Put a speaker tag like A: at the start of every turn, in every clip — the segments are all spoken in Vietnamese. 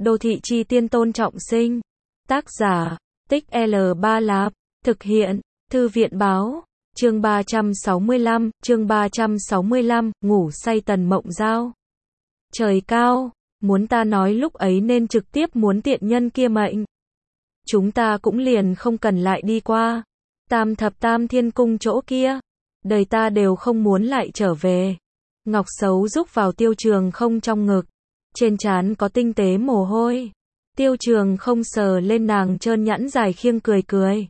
A: Đô thị chi tiên Tôn Trọng Sinh. Tác giả, Tích L3 Lạp. Thực hiện, Thư viện báo. Chương 365, ngủ say Tần Mộng Giao. Trời cao, muốn ta nói lúc ấy nên trực tiếp muốn tiện nhân kia mệnh. Chúng ta cũng liền không cần lại đi qua Tam Thập Tam Thiên Cung chỗ kia. Đời ta đều không muốn lại trở về. Ngọc Sấu rúc vào Tiêu Trường Không trong ngực. Trên trán có tinh tế mồ hôi. Tiêu Trường Không sờ lên nàng trơn nhẵn dài khiêng cười cười.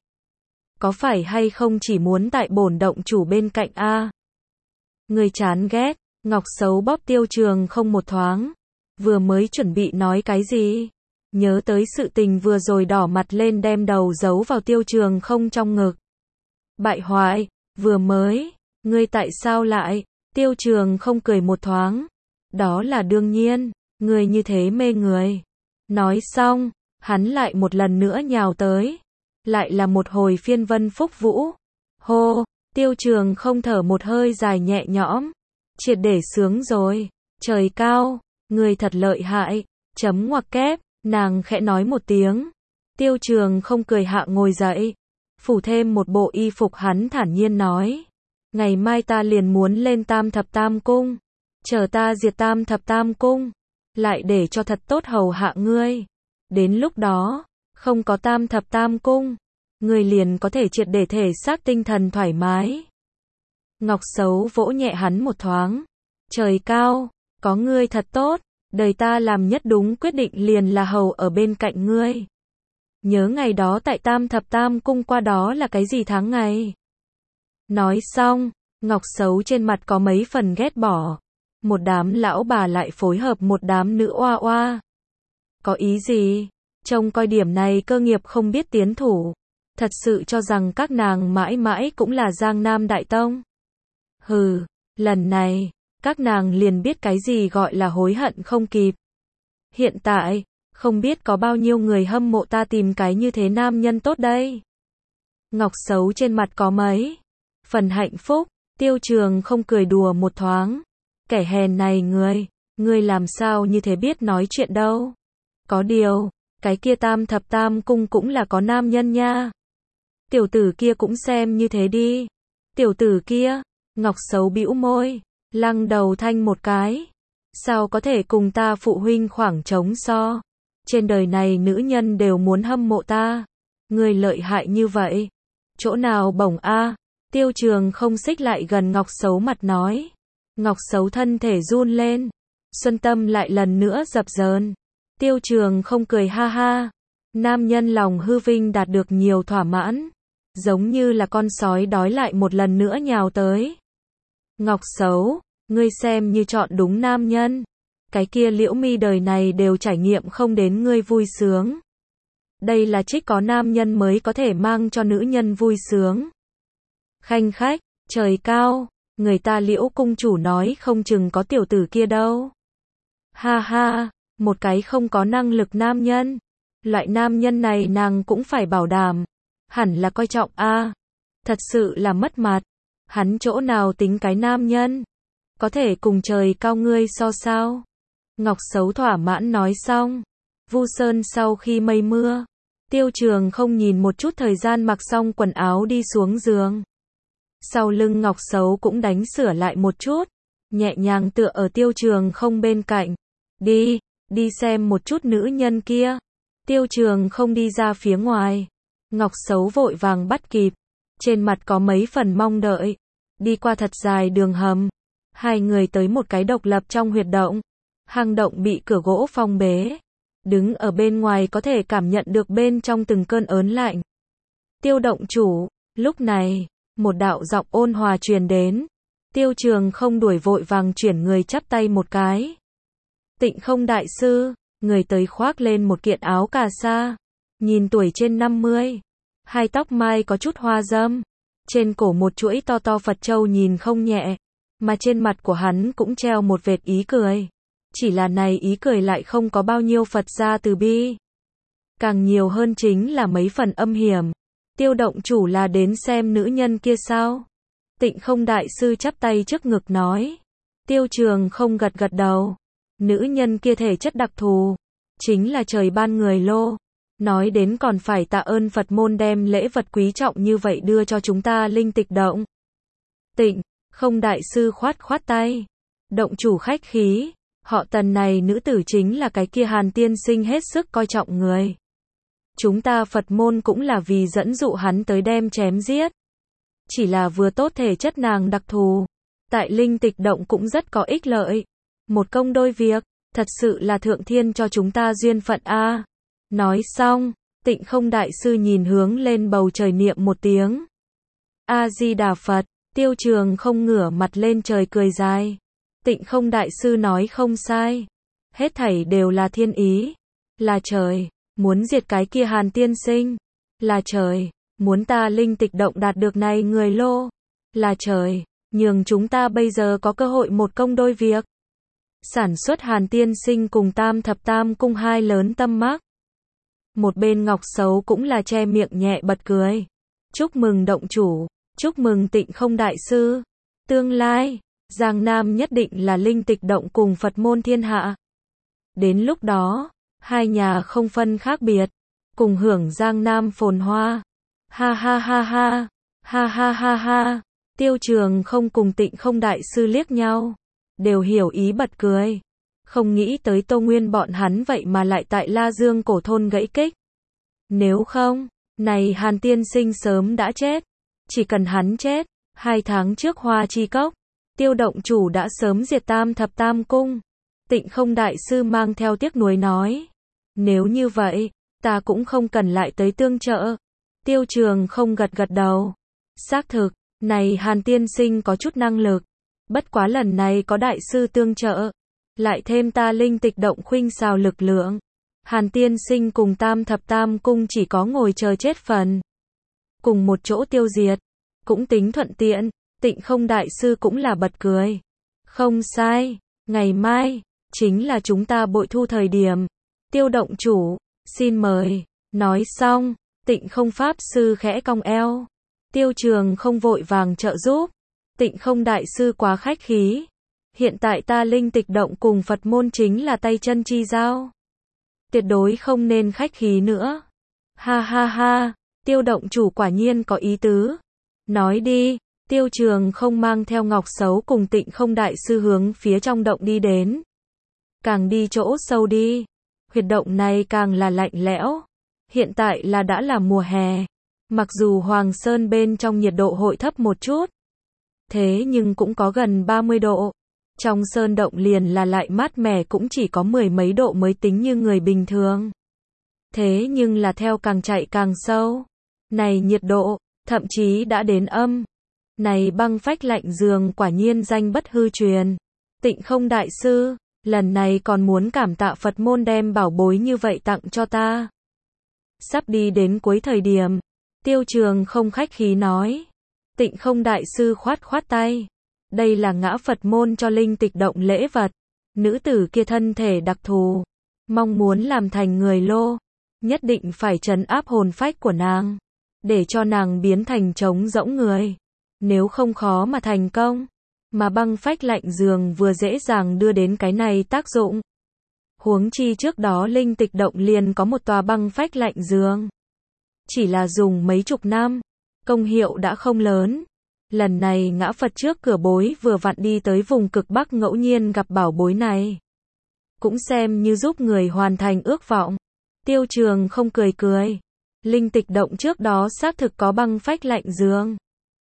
A: Có phải hay không chỉ muốn tại bổn động chủ bên cạnh a? Người chán ghét. Ngọc Sấu bóp Tiêu Trường Không một thoáng. Vừa mới chuẩn bị nói cái gì? Nhớ tới sự tình vừa rồi đỏ mặt lên đem đầu giấu vào Tiêu Trường Không trong ngực. Bại hoại, vừa mới, ngươi tại sao lại? Tiêu Trường Không cười một thoáng. Đó là đương nhiên, ngươi như thế mê người. Nói xong, hắn lại một lần nữa nhào tới. Lại là một hồi phiên vân phúc vũ. Hô, Tiêu Trường Không thở một hơi dài nhẹ nhõm. Triệt để sướng rồi. Trời cao, ngươi thật lợi hại. Chấm ngoặc kép, nàng khẽ nói một tiếng. Tiêu Trường Không cười hạ ngồi dậy. Phủ thêm một bộ y phục hắn thản nhiên nói. Ngày mai ta liền muốn lên Tam Thập Tam Cung. Chờ ta diệt Tam Thập Tam Cung. Lại để cho thật tốt hầu hạ ngươi. Đến lúc đó, không có Tam Thập Tam Cung. Ngươi liền có thể triệt để thể xác tinh thần thoải mái. Ngọc Sấu vỗ nhẹ hắn một thoáng. Trời cao, có ngươi thật tốt. Đời ta làm nhất đúng quyết định liền là hầu ở bên cạnh ngươi. Nhớ ngày đó tại Tam Thập Tam Cung qua đó là cái gì tháng ngày. Nói xong, Ngọc Sấu trên mặt có mấy phần ghét bỏ. Một đám lão bà lại phối hợp một đám nữ oa oa. Có ý gì? Trông coi điểm này cơ nghiệp không biết tiến thủ. Thật sự cho rằng các nàng mãi mãi cũng là Giang Nam Đại Tông. Hừ, lần này, các nàng liền biết cái gì gọi là hối hận không kịp. Hiện tại, không biết có bao nhiêu người hâm mộ ta tìm cái như thế nam nhân tốt đây. Ngọc Sấu trên mặt có mấy phần hạnh phúc. Tiêu Trường Không cười đùa một thoáng. Kẻ hèn này ngươi làm sao như thế biết nói chuyện đâu. Có điều, cái kia Tam Thập Tam Cung cũng là có nam nhân nha. Tiểu tử kia cũng xem như thế đi. Tiểu tử kia, Ngọc Sấu bĩu môi, lăng đầu thanh một cái. Sao có thể cùng ta phụ huynh khoảng trống so. Trên đời này nữ nhân đều muốn hâm mộ ta. Ngươi lợi hại như vậy. Chỗ nào bổng a? Tiêu Trường Không xích lại gần Ngọc Sấu mặt nói. Ngọc Sấu thân thể run lên. Xuân tâm lại lần nữa dập dờn. Tiêu Trường Không cười ha ha. Nam nhân lòng hư vinh đạt được nhiều thỏa mãn. Giống như là con sói đói lại một lần nữa nhào tới. Ngọc Sấu, ngươi xem như chọn đúng nam nhân. Cái kia Liễu Mi đời này đều trải nghiệm không đến ngươi vui sướng. Đây là trích có nam nhân mới có thể mang cho nữ nhân vui sướng. Khanh khách, trời cao, người ta Liễu cung chủ nói không chừng có tiểu tử kia đâu. Ha ha, một cái không có năng lực nam nhân. Loại nam nhân này nàng cũng phải bảo đảm. Hẳn là coi trọng a. Thật sự là mất mặt. Hắn chỗ nào tính cái nam nhân. Có thể cùng trời cao ngươi so sao. Ngọc Sấu thỏa mãn nói xong. Vu Sơn sau khi mây mưa. Tiêu Trường Không nhìn một chút thời gian mặc xong quần áo đi xuống giường. Sau lưng Ngọc Sấu cũng đánh sửa lại một chút. Nhẹ nhàng tựa ở Tiêu Trường Không bên cạnh. Đi xem một chút nữ nhân kia. Tiêu Trường Không đi ra phía ngoài. Ngọc Sấu vội vàng bắt kịp. Trên mặt có mấy phần mong đợi. Đi qua thật dài đường hầm. Hai người tới một cái độc lập trong huyệt động. Hang động bị cửa gỗ phong bế. Đứng ở bên ngoài có thể cảm nhận được bên trong từng cơn ớn lạnh. Tiêu động chủ, lúc này, một đạo giọng ôn hòa truyền đến. Tiêu Trường Không đuổi vội vàng chuyển người chắp tay một cái. Tịnh Không đại sư, người tới khoác lên một kiện áo cà sa. Nhìn tuổi trên 50. Hai tóc mai có chút hoa râm. Trên cổ một chuỗi to to Phật châu nhìn không nhẹ. Mà trên mặt của hắn cũng treo một vệt ý cười. Chỉ là này ý cười lại không có bao nhiêu Phật gia từ bi. Càng nhiều hơn chính là mấy phần âm hiểm. Tiêu động chủ là đến xem nữ nhân kia sao? Tịnh Không đại sư chắp tay trước ngực nói. Tiêu Trường Không gật gật đầu. Nữ nhân kia thể chất đặc thù. chính là trời ban người lô. Nói đến còn phải tạ ơn Phật môn đem lễ vật quý trọng như vậy đưa cho chúng ta Linh Tịch Động. Tịnh Không đại sư khoát khoát tay. Động chủ khách khí, họ Tần này nữ tử chính là cái kia Hàn tiên sinh hết sức coi trọng người. Chúng ta Phật môn cũng là vì dẫn dụ hắn tới đem chém giết. Chỉ là vừa tốt thể chất nàng đặc thù. Tại Linh Tịch Động cũng rất có ích lợi. Một công đôi việc, thật sự là thượng thiên cho chúng ta duyên phận a. Nói xong, Tịnh Không đại sư nhìn hướng lên bầu trời niệm một tiếng. A Di Đà Phật, Tiêu Trường Không ngửa mặt lên trời cười dài. Tịnh Không đại sư nói không sai. Hết thảy đều là thiên ý. Là trời muốn diệt cái kia Hàn tiên sinh. Là trời muốn ta Linh Tịch Động đạt được này người lô. Là trời nhường chúng ta bây giờ có cơ hội một công đôi việc. Sản xuất Hàn tiên sinh cùng Tam Thập Tam cung hai lớn tâm mắc. Một bên Ngọc Sấu cũng là che miệng nhẹ bật cười. Chúc mừng động chủ, chúc mừng Tịnh Không đại sư. Tương lai, Giang Nam nhất định là Linh Tịch Động cùng Phật môn thiên hạ. Đến lúc đó, hai nhà không phân khác biệt, cùng hưởng Giang Nam phồn hoa. Ha ha ha ha, ha ha ha ha. Tiêu Trường Không cùng Tịnh Không đại sư liếc nhau, đều hiểu ý bật cười. Không nghĩ tới Tô Nguyên bọn hắn vậy mà lại tại La Dương cổ thôn gãy kích. Nếu không, này Hàn tiên sinh sớm đã chết. Chỉ cần hắn chết, 2 tháng trước Hoa Chi Cốc, Tiêu động chủ đã sớm diệt Tam Thập Tam cung. Tịnh Không đại sư mang theo tiếc nuối nói. Nếu như vậy, ta cũng không cần lại tới tương trợ. Tiêu Trường Không gật gật đầu. Xác thực, này Hàn tiên sinh có chút năng lực. Bất quá lần này có đại sư tương trợ. Lại thêm ta Linh Tịch Động khuynh xào lực lượng. Hàn tiên sinh cùng Tam Thập Tam cung chỉ có ngồi chờ chết phần. Cùng một chỗ tiêu diệt. Cũng tính thuận tiện. Tịnh Không đại sư cũng là bật cười. Không sai. Ngày mai, chính là chúng ta bội thu thời điểm. Tiêu động chủ, xin mời. Nói xong, Tịnh Không pháp sư khẽ cong eo. Tiêu Trường Không vội vàng trợ giúp. Tịnh Không đại sư quá khách khí. Hiện tại ta Linh Tịch Động cùng Phật môn chính là tay chân chi giao. Tuyệt đối không nên khách khí nữa. Ha ha ha, Tiêu động chủ quả nhiên có ý tứ. Nói đi. Tiêu Trường Không mang theo Ngọc Sấu cùng Tịnh Không đại sư hướng phía trong động đi đến. Càng đi chỗ sâu đi, huyệt động này càng là lạnh lẽo. Hiện tại là đã là mùa hè. Mặc dù Hoàng Sơn bên trong nhiệt độ hội thấp một chút, thế nhưng cũng có gần 30 độ. Trong sơn động liền là lại mát mẻ cũng chỉ có 10 mấy độ mới tính như người bình thường. Thế nhưng là theo càng chạy càng sâu, này nhiệt độ, thậm chí đã đến âm. Này băng phách lạnh giường quả nhiên danh bất hư truyền. Tịnh Không đại sư, lần này còn muốn cảm tạ Phật môn đem bảo bối như vậy tặng cho ta. Sắp đi đến cuối thời điểm, Tiêu Trường Không khách khí nói. Tịnh Không đại sư khoát khoát tay. Đây là ngã Phật môn cho Linh Tịch Động lễ vật. Nữ tử kia thân thể đặc thù, mong muốn làm thành người lô, nhất định phải trấn áp hồn phách của nàng, để cho nàng biến thành trống rỗng người. Nếu không khó mà thành công, mà băng phách lạnh giường vừa dễ dàng đưa đến cái này tác dụng. Huống chi trước đó Linh Tịch Động liền có một tòa băng phách lạnh giường. Chỉ là dùng mấy chục năm, công hiệu đã không lớn. Lần này ngã Phật trước cửa bối vừa vặn đi tới vùng cực Bắc ngẫu nhiên gặp bảo bối này. Cũng xem như giúp người hoàn thành ước vọng. Tiêu Trường Không cười cười. Linh Tịch Động trước đó xác thực có băng phách lạnh giường.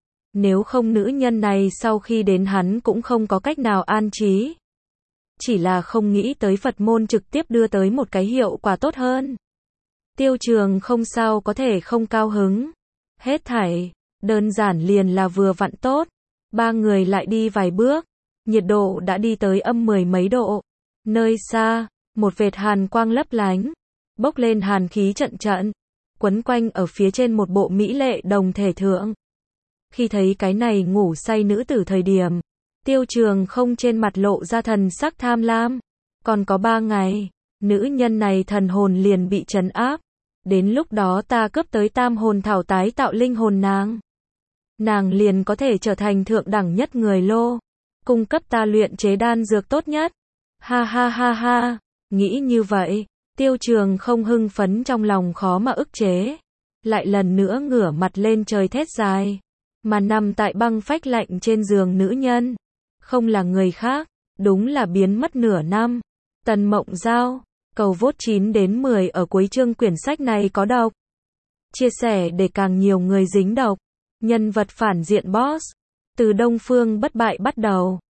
A: Nếu không nữ nhân này sau khi đến hắn cũng không có cách nào an trí. Chỉ là không nghĩ tới Phật môn trực tiếp đưa tới một cái hiệu quả tốt hơn. Tiêu Trường Không sao có thể không cao hứng. Hết thảy, đơn giản liền là vừa vặn tốt. Ba người lại đi vài bước. Nhiệt độ đã đi tới âm 10 mấy độ. Nơi xa, một vệt hàn quang lấp lánh. Bốc lên hàn khí trận trận. Quấn quanh ở phía trên một bộ mỹ lệ đồng thể thượng. Khi thấy cái này ngủ say nữ tử thời điểm, Tiêu Trường Không trên mặt lộ ra thần sắc tham lam. Còn có 3 ngày, nữ nhân này thần hồn liền bị trấn áp. Đến lúc đó ta cướp tới tam hồn thảo tái tạo linh hồn nàng. Nàng liền có thể trở thành thượng đẳng nhất người lô. Cung cấp ta luyện chế đan dược tốt nhất. Ha ha ha ha. Nghĩ như vậy, Tiêu Trường không hưng phấn trong lòng khó mà ức chế. Lại lần nữa ngửa mặt lên trời thét dài. Mà nằm tại băng phách lạnh trên giường nữ nhân. Không là người khác, đúng là biến mất nửa năm. Tần Mộng Giao. Cầu vote 9 đến 10 ở cuối chương quyển sách này có độc. Chia sẻ để càng nhiều người dính độc. Nhân vật phản diện boss. Từ Đông Phương Bất Bại bắt đầu.